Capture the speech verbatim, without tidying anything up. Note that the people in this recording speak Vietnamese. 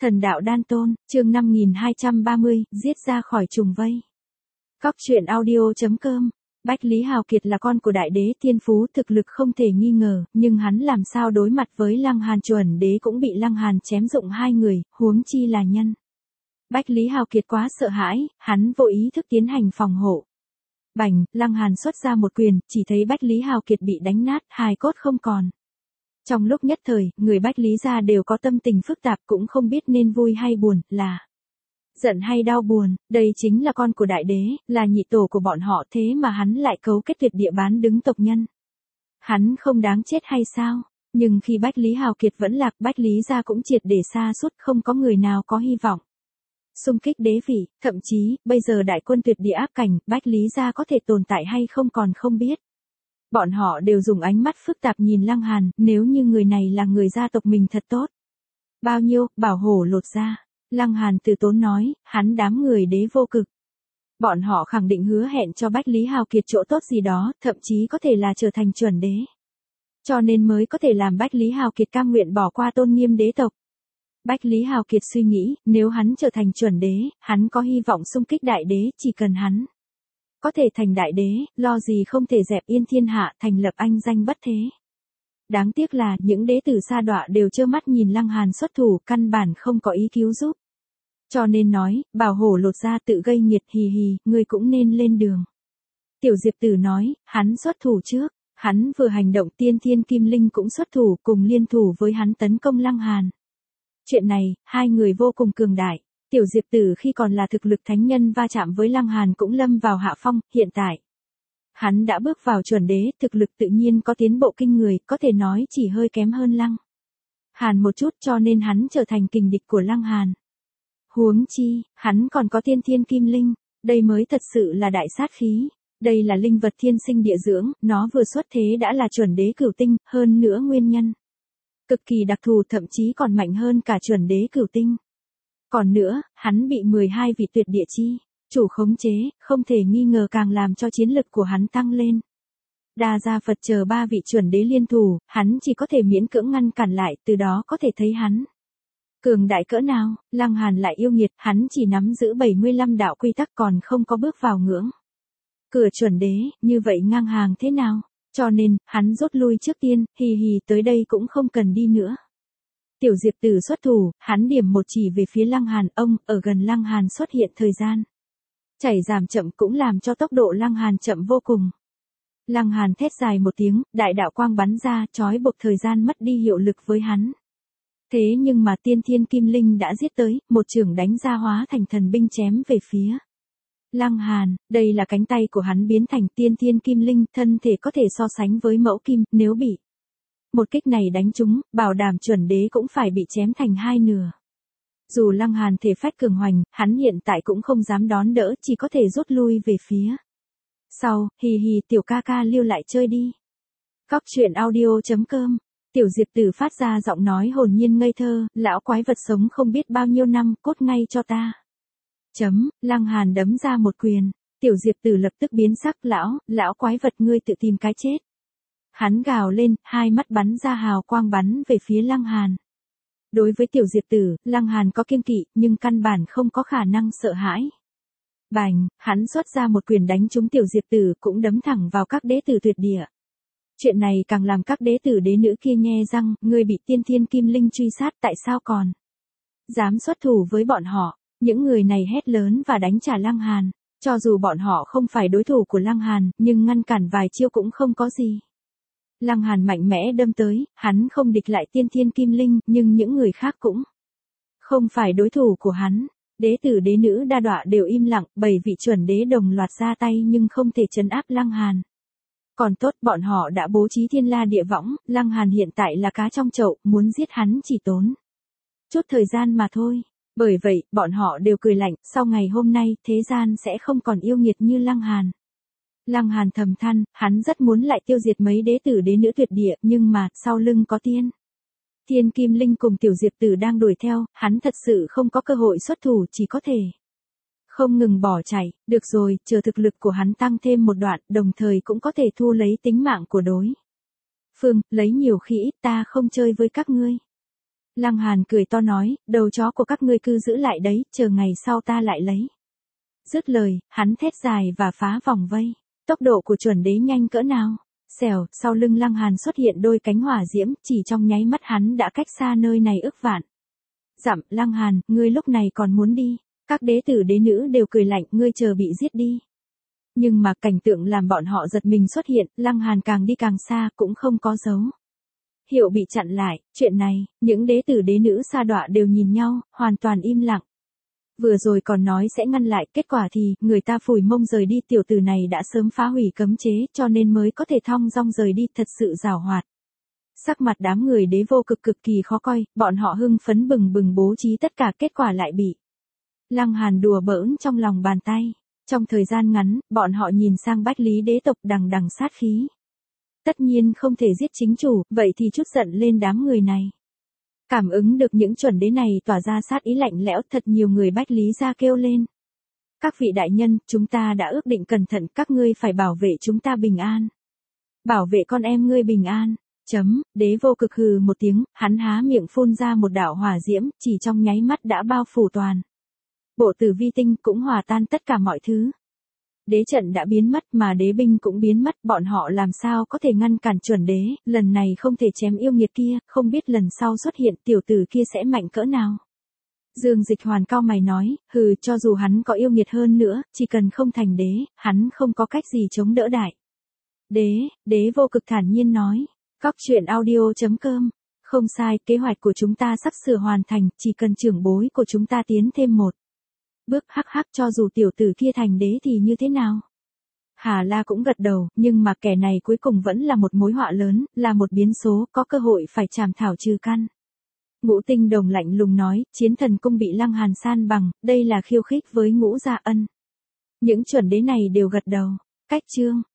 Thần đạo đan tôn, chương năm nghìn hai trăm ba mươi, giết ra khỏi trùng vây. Cóc truyện audio chấm com. Bách Lý Hào Kiệt là con của đại đế thiên phú, thực lực không thể nghi ngờ, nhưng hắn làm sao đối mặt với Lăng Hàn chuẩn đế cũng bị Lăng Hàn chém dụng hai người, huống chi là nhân. Bách Lý Hào Kiệt quá sợ hãi, hắn vô ý thức tiến hành phòng hộ. Bành, Lăng Hàn xuất ra một quyền, chỉ thấy Bách Lý Hào Kiệt bị đánh nát, hài cốt không còn. Trong lúc nhất thời, người Bách Lý gia đều có tâm tình phức tạp, cũng không biết nên vui hay buồn, là giận hay đau buồn. Đây chính là con của đại đế, là nhị tổ của bọn họ, thế mà hắn lại cấu kết tuyệt địa bán đứng tộc nhân. Hắn không đáng chết hay sao? Nhưng khi Bách Lý Hào Kiệt vẫn lạc, Bách Lý gia cũng triệt để sa sút, không có người nào có hy vọng xung kích đế vị, thậm chí, bây giờ đại quân tuyệt địa áp cảnh, Bách Lý gia có thể tồn tại hay không còn không biết. Bọn họ đều dùng ánh mắt phức tạp nhìn Lăng Hàn, nếu như người này là người gia tộc mình thật tốt. Bao nhiêu, bảo hổ lột ra. Lăng Hàn từ tốn nói, hắn đám người đế vô cực. Bọn họ khẳng định hứa hẹn cho Bách Lý Hào Kiệt chỗ tốt gì đó, thậm chí có thể là trở thành chuẩn đế. Cho nên mới có thể làm Bách Lý Hào Kiệt cam nguyện bỏ qua tôn nghiêm đế tộc. Bách Lý Hào Kiệt suy nghĩ, nếu hắn trở thành chuẩn đế, hắn có hy vọng xung kích đại đế, chỉ cần hắn có thể thành đại đế, lo gì không thể dẹp yên thiên hạ, thành lập anh danh bất thế. Đáng tiếc là, những đế tử sa đọa đều trơ mắt nhìn Lăng Hàn xuất thủ, căn bản không có ý cứu giúp. Cho nên nói, bảo hổ lột ra tự gây nghiệt, hì hì, người cũng nên lên đường. Tiểu Diệp Tử nói, hắn xuất thủ trước, hắn vừa hành động tiên thiên kim linh cũng xuất thủ, cùng liên thủ với hắn tấn công Lăng Hàn. Chuyện này, hai người vô cùng cường đại. Tiểu Diệp Tử khi còn là thực lực thánh nhân va chạm với Lăng Hàn cũng lâm vào hạ phong, hiện tại hắn đã bước vào chuẩn đế, thực lực tự nhiên có tiến bộ kinh người, có thể nói chỉ hơi kém hơn Lăng Hàn một chút, cho nên hắn trở thành kình địch của Lăng Hàn. Huống chi, hắn còn có tiên thiên kim linh, đây mới thật sự là đại sát khí. Đây là linh vật thiên sinh địa dưỡng, nó vừa xuất thế đã là chuẩn đế cửu tinh, hơn nữa nguyên nhân cực kỳ đặc thù, thậm chí còn mạnh hơn cả chuẩn đế cửu tinh. Còn nữa, hắn bị mười hai vị tuyệt địa chi chủ khống chế, không thể nghi ngờ càng làm cho chiến lực của hắn tăng lên. Đa Gia Phật chờ ba vị chuẩn đế liên thủ, hắn chỉ có thể miễn cưỡng ngăn cản lại, từ đó có thể thấy hắn cường đại cỡ nào. Lăng Hàn lại yêu nghiệt, hắn chỉ nắm giữ bảy mươi lăm đạo quy tắc còn không có bước vào ngưỡng cửa chuẩn đế, như vậy ngang hàng thế nào? Cho nên, hắn rút lui trước tiên, hì hì, tới đây cũng không cần đi nữa. Tiểu Diệp Tử xuất thủ, hắn điểm một chỉ về phía Lăng Hàn, ông, ở gần Lăng Hàn xuất hiện thời gian chảy giảm chậm cũng làm cho tốc độ Lăng Hàn chậm vô cùng. Lăng Hàn thét dài một tiếng, đại đạo quang bắn ra, trói buộc thời gian mất đi hiệu lực với hắn. Thế nhưng mà tiên thiên kim linh đã giết tới, một chưởng đánh ra hóa thành thần binh chém về phía Lăng Hàn. Đây là cánh tay của hắn biến thành tiên thiên kim linh, thân thể có thể so sánh với mẫu kim, nếu bị một kích này đánh trúng, bảo đảm chuẩn đế cũng phải bị chém thành hai nửa. Dù Lăng Hàn thể phách cường hoành, hắn hiện tại cũng không dám đón đỡ, chỉ có thể rút lui về phía sau. Hì hì, tiểu ca ca lưu lại chơi đi. Cóc truyện audio chấm com. Tiểu Diệp Tử phát ra giọng nói hồn nhiên ngây thơ, lão quái vật sống không biết bao nhiêu năm, cốt ngay cho ta. Chấm, Lăng Hàn đấm ra một quyền. Tiểu Diệp Tử lập tức biến sắc, lão, lão quái vật ngươi tự tìm cái chết. Hắn gào lên, hai mắt bắn ra hào quang bắn về phía Lăng Hàn. Đối với Tiểu Diệp Tử, Lăng Hàn có kiêng kỵ, nhưng căn bản không có khả năng sợ hãi. Bành, hắn xuất ra một quyền đánh trúng Tiểu Diệp Tử, cũng đấm thẳng vào các đế tử tuyệt địa. Chuyện này càng làm các đế tử đế nữ kia nhe răng, ngươi bị tiên thiên kim linh truy sát, tại sao còn dám xuất thủ với bọn họ? Những người này hét lớn và đánh trả Lăng Hàn. Cho dù bọn họ không phải đối thủ của Lăng Hàn, nhưng ngăn cản vài chiêu cũng không có gì. Lăng Hàn mạnh mẽ đâm tới, hắn không địch lại tiên thiên kim linh, nhưng những người khác cũng không phải đối thủ của hắn. Đế tử đế nữ đa đọa đều im lặng, bảy vị chuẩn đế đồng loạt ra tay nhưng không thể trấn áp Lăng Hàn. Còn tốt, bọn họ đã bố trí thiên la địa võng, Lăng Hàn hiện tại là cá trong chậu, muốn giết hắn chỉ tốn chút thời gian mà thôi. Bởi vậy, bọn họ đều cười lạnh, sau ngày hôm nay, thế gian sẽ không còn yêu nghiệt như Lăng Hàn. Lăng Hàn thầm than, hắn rất muốn lại tiêu diệt mấy đế tử đế nữ tuyệt địa, nhưng mà, sau lưng có tiên thiên kim linh cùng Tiểu Diệp Tử đang đuổi theo, hắn thật sự không có cơ hội xuất thủ, chỉ có thể không ngừng bỏ chạy. Được rồi, chờ thực lực của hắn tăng thêm một đoạn, đồng thời cũng có thể thu lấy tính mạng của đối phương, lấy nhiều khi ít, ta không chơi với các ngươi. Lăng Hàn cười to nói, đầu chó của các ngươi cứ giữ lại đấy, chờ ngày sau ta lại lấy. Dứt lời, hắn thét dài và phá vòng vây. Tốc độ của chuẩn đế nhanh cỡ nào? Xèo, sau lưng Lăng Hàn xuất hiện đôi cánh hỏa diễm, chỉ trong nháy mắt hắn đã cách xa nơi này ức vạn dặm. Lăng Hàn, ngươi lúc này còn muốn đi? Các đế tử đế nữ đều cười lạnh, ngươi chờ bị giết đi. Nhưng mà cảnh tượng làm bọn họ giật mình xuất hiện, Lăng Hàn càng đi càng xa, cũng không có dấu hiệu bị chặn lại. Chuyện này, những đế tử đế nữ sa đọa đều nhìn nhau, hoàn toàn im lặng. Vừa rồi còn nói sẽ ngăn lại, kết quả thì, người ta phủi mông rời đi, tiểu tử này đã sớm phá hủy cấm chế, cho nên mới có thể thong dong rời đi, thật sự giàu hoạt. Sắc mặt đám người đế vô cực cực kỳ khó coi, bọn họ hưng phấn bừng bừng bố trí tất cả, kết quả lại bị Lăng Hàn đùa bỡn trong lòng bàn tay. Trong thời gian ngắn, bọn họ nhìn sang Bách Lý đế tộc đằng đằng sát khí. Tất nhiên không thể giết chính chủ, vậy thì chút giận lên đám người này. Cảm ứng được những chuẩn đế này tỏa ra sát ý lạnh lẽo, thật nhiều người Bách Lý ra kêu lên. Các vị đại nhân, chúng ta đã ước định cẩn thận, các ngươi phải bảo vệ chúng ta bình an. Bảo vệ con em ngươi bình an. Chấm, đế vô cực hừ một tiếng, hắn há miệng phun ra một đạo hỏa diễm, chỉ trong nháy mắt đã bao phủ toàn bộ tử vi tinh, cũng hòa tan tất cả mọi thứ. Đế trận đã biến mất mà đế binh cũng biến mất, bọn họ làm sao có thể ngăn cản chuẩn đế, lần này không thể chém yêu nghiệt kia, không biết lần sau xuất hiện tiểu tử kia sẽ mạnh cỡ nào. Dương Dịch Hoàn cau mày nói, hừ, cho dù hắn có yêu nghiệt hơn nữa, chỉ cần không thành đế, hắn không có cách gì chống đỡ đại. Đế, đế vô cực thản nhiên nói, Cóc truyện audio chấm com, không sai, kế hoạch của chúng ta sắp sửa hoàn thành, chỉ cần trưởng bối của chúng ta tiến thêm một bước, hắc hắc, cho dù tiểu tử kia thành đế thì như thế nào? Hà La cũng gật đầu, nhưng mà kẻ này cuối cùng vẫn là một mối họa lớn, là một biến số, có cơ hội phải chảm thảo trừ căn. Ngũ Tinh Đồng lạnh lùng nói, chiến thần cung bị Lăng Hàn san bằng, đây là khiêu khích với Ngũ Gia Ân. Những chuẩn đế này đều gật đầu. Cách chương